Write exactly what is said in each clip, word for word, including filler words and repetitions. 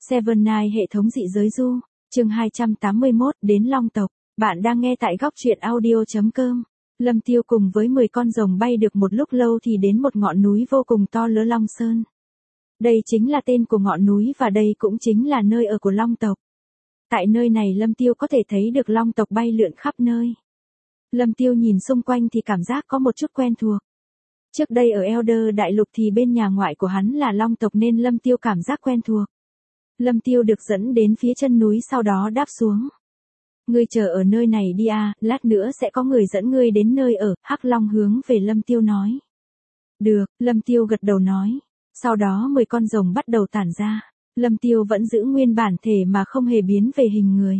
Seven Nine hệ thống dị giới du, chương hai trăm tám mươi mốt, đến Long tộc. Bạn đang nghe tại góc truyện audio chấm com. Lâm Tiêu cùng với mười con rồng bay được một lúc lâu thì đến một ngọn núi vô cùng to lớn Long Sơn. Đây chính là tên của ngọn núi và đây cũng chính là nơi ở của Long tộc. Tại nơi này Lâm Tiêu có thể thấy được Long tộc bay lượn khắp nơi. Lâm Tiêu nhìn xung quanh thì cảm giác có một chút quen thuộc. Trước đây ở Elder Đại Lục thì bên nhà ngoại của hắn là Long tộc nên Lâm Tiêu cảm giác quen thuộc. Lâm Tiêu được dẫn đến phía chân núi sau đó đáp xuống. Ngươi chờ ở nơi này đi à, lát nữa sẽ có người dẫn ngươi đến nơi ở, Hắc Long hướng về Lâm Tiêu nói. Được, Lâm Tiêu gật đầu nói. Sau đó mười con rồng bắt đầu tản ra. Lâm Tiêu vẫn giữ nguyên bản thể mà không hề biến về hình người.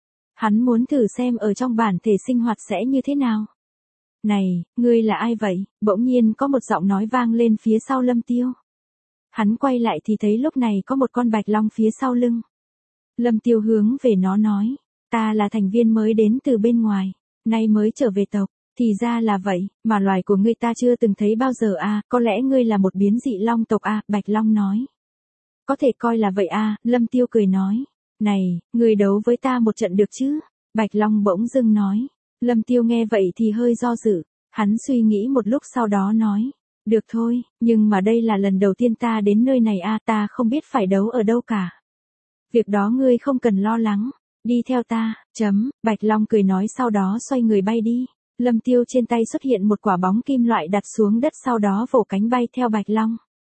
Hắn muốn thử xem ở trong bản thể sinh hoạt sẽ như thế nào. Này, ngươi là ai vậy? Bỗng nhiên có một giọng nói vang lên phía sau Lâm Tiêu. Hắn quay lại thì thấy lúc này có một con bạch long phía sau lưng. Lâm Tiêu hướng về nó nói, ta là thành viên mới đến từ bên ngoài, nay mới trở về tộc. Thì ra là vậy, mà loài của ngươi ta chưa từng thấy bao giờ à, có lẽ ngươi là một biến dị long tộc à, Bạch Long nói. Có thể coi là vậy à, Lâm Tiêu cười nói. Này, ngươi đấu với ta một trận được chứ? Bạch Long bỗng dưng nói. Lâm Tiêu nghe vậy thì hơi do dự, hắn suy nghĩ một lúc sau đó nói. Được thôi, nhưng mà đây là lần đầu tiên ta đến nơi này à, ta không biết phải đấu ở đâu cả. Việc đó ngươi không cần lo lắng, đi theo ta, chấm, Bạch Long cười nói sau đó xoay người bay đi. Lâm Tiêu trên tay xuất hiện một quả bóng kim loại đặt xuống đất sau đó vỗ cánh bay theo Bạch Long.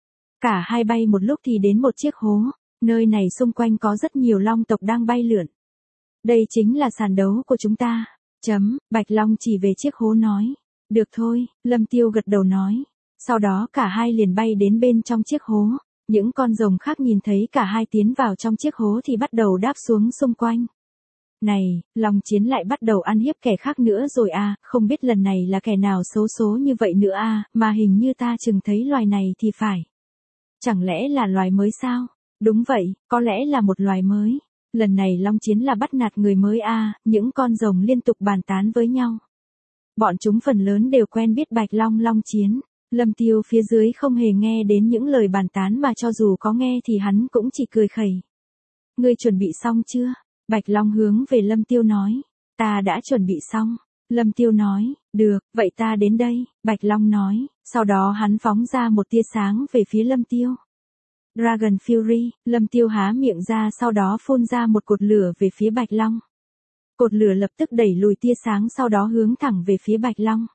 Cả hai bay một lúc thì đến một chiếc hố, nơi này xung quanh có rất nhiều long tộc đang bay lượn. Đây chính là sàn đấu của chúng ta, chấm, Bạch Long chỉ về chiếc hố nói. Được thôi, Lâm Tiêu gật đầu nói. Sau đó cả hai liền bay đến bên trong chiếc hố, những con rồng khác nhìn thấy cả hai tiến vào trong chiếc hố thì bắt đầu đáp xuống xung quanh. Này, Long Chiến lại bắt đầu ăn hiếp kẻ khác nữa rồi à, không biết lần này là kẻ nào xấu số như vậy nữa à, mà hình như ta chừng thấy loài này thì phải. Chẳng lẽ là loài mới sao? Đúng vậy, có lẽ là một loài mới. Lần này Long Chiến là bắt nạt người mới à, những con rồng liên tục bàn tán với nhau. Bọn chúng phần lớn đều quen biết Bạch Long Long Chiến. Lâm Tiêu phía dưới không hề nghe đến những lời bàn tán mà cho dù có nghe thì hắn cũng chỉ cười khẩy. Ngươi chuẩn bị xong chưa? Bạch Long hướng về Lâm Tiêu nói. Ta đã chuẩn bị xong. Lâm Tiêu nói, được, vậy ta đến đây, Bạch Long nói, sau đó hắn phóng ra một tia sáng về phía Lâm Tiêu. Dragon Fury, Lâm Tiêu há miệng ra sau đó phun ra một cột lửa về phía Bạch Long. Cột lửa lập tức đẩy lùi tia sáng sau đó hướng thẳng về phía Bạch Long.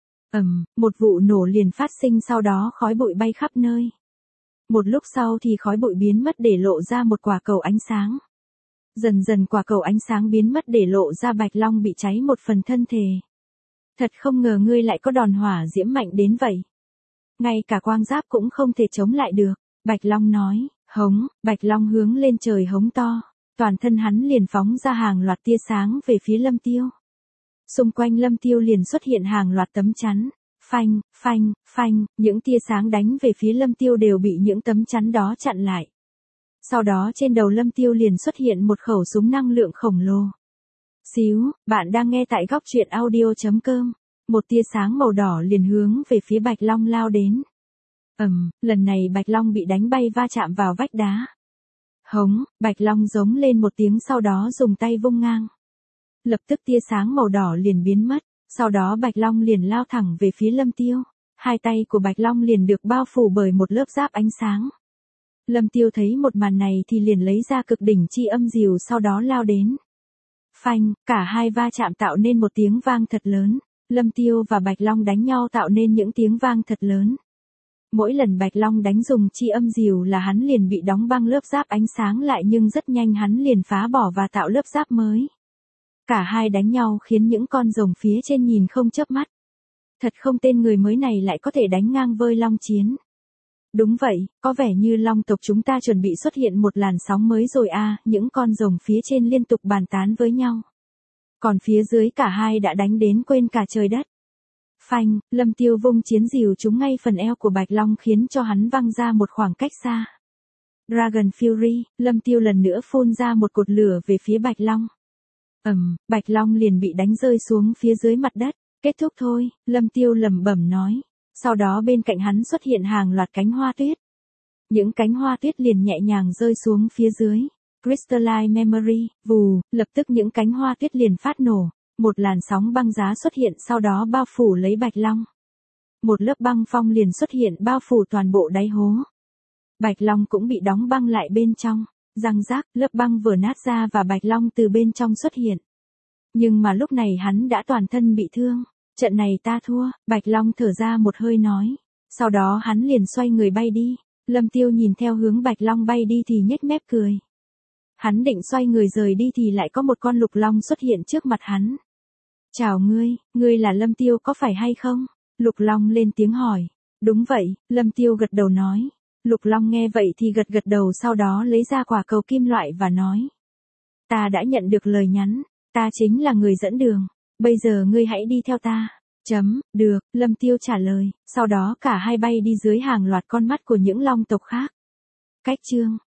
Ầm, một vụ nổ liền phát sinh sau đó khói bụi bay khắp nơi. Một lúc sau thì khói bụi biến mất để lộ ra một quả cầu ánh sáng. Dần dần quả cầu ánh sáng biến mất để lộ ra Bạch Long bị cháy một phần thân thể. Thật không ngờ ngươi lại có đòn hỏa diễm mạnh đến vậy. Ngay cả quang giáp cũng không thể chống lại được. Bạch Long nói, hống, Bạch Long hướng lên trời hống to. Toàn thân hắn liền phóng ra hàng loạt tia sáng về phía Lâm Tiêu. Xung quanh Lâm Tiêu liền xuất hiện hàng loạt tấm chắn. Phanh, phanh, phanh, những tia sáng đánh về phía Lâm Tiêu đều bị những tấm chắn đó chặn lại. Sau đó trên đầu Lâm Tiêu liền xuất hiện một khẩu súng năng lượng khổng lồ. Xíu, bạn đang nghe tại góc truyện audio chấm com. Một tia sáng màu đỏ liền hướng về phía Bạch Long lao đến. Ầm, lần này Bạch Long bị đánh bay va chạm vào vách đá. Hống, Bạch Long giống lên một tiếng sau đó dùng tay vung ngang. Lập tức tia sáng màu đỏ liền biến mất, sau đó Bạch Long liền lao thẳng về phía Lâm Tiêu. Hai tay của Bạch Long liền được bao phủ bởi một lớp giáp ánh sáng. Lâm Tiêu thấy một màn này thì liền lấy ra cực đỉnh chi âm diều sau đó lao đến. Phanh, cả hai va chạm tạo nên một tiếng vang thật lớn. Lâm Tiêu và Bạch Long đánh nhau tạo nên những tiếng vang thật lớn. Mỗi lần Bạch Long đánh dùng chi âm diều là hắn liền bị đóng băng lớp giáp ánh sáng lại nhưng rất nhanh hắn liền phá bỏ và tạo lớp giáp mới. Cả hai đánh nhau khiến những con rồng phía trên nhìn không chớp mắt. Thật không tên người mới này lại có thể đánh ngang với Long Chiến. Đúng vậy, có vẻ như long tộc chúng ta chuẩn bị xuất hiện một làn sóng mới rồi à, những con rồng phía trên liên tục bàn tán với nhau. Còn phía dưới cả hai đã đánh đến quên cả trời đất. Phanh, Lâm Tiêu vung chiến rìu trúng ngay phần eo của Bạch Long khiến cho hắn văng ra một khoảng cách xa. Dragon Fury, Lâm Tiêu lần nữa phun ra một cột lửa về phía Bạch Long. Ầm, Bạch Long liền bị đánh rơi xuống phía dưới mặt đất. Kết thúc thôi, Lâm Tiêu lẩm bẩm nói. Sau đó bên cạnh hắn xuất hiện hàng loạt cánh hoa tuyết. Những cánh hoa tuyết liền nhẹ nhàng rơi xuống phía dưới. Crystalline Memory, vù, lập tức những cánh hoa tuyết liền phát nổ. Một làn sóng băng giá xuất hiện sau đó bao phủ lấy Bạch Long. Một lớp băng phong liền xuất hiện bao phủ toàn bộ đáy hố. Bạch Long cũng bị đóng băng lại bên trong. Răng rác, lớp băng vừa nát ra và Bạch Long từ bên trong xuất hiện. Nhưng mà lúc này hắn đã toàn thân bị thương. Trận này ta thua, Bạch Long thở ra một hơi nói. Sau đó hắn liền xoay người bay đi. Lâm Tiêu nhìn theo hướng Bạch Long bay đi thì nhếch mép cười. Hắn định xoay người rời đi thì lại có một con lục long xuất hiện trước mặt hắn. Chào ngươi, ngươi là Lâm Tiêu có phải hay không? Lục long lên tiếng hỏi. Đúng vậy, Lâm Tiêu gật đầu nói. Lục long nghe vậy thì gật gật đầu sau đó lấy ra quả cầu kim loại và nói. Ta đã nhận được lời nhắn, ta chính là người dẫn đường, bây giờ ngươi hãy đi theo ta. Chấm, được, Lâm Tiêu trả lời, sau đó cả hai bay đi dưới hàng loạt con mắt của những long tộc khác. Cách chương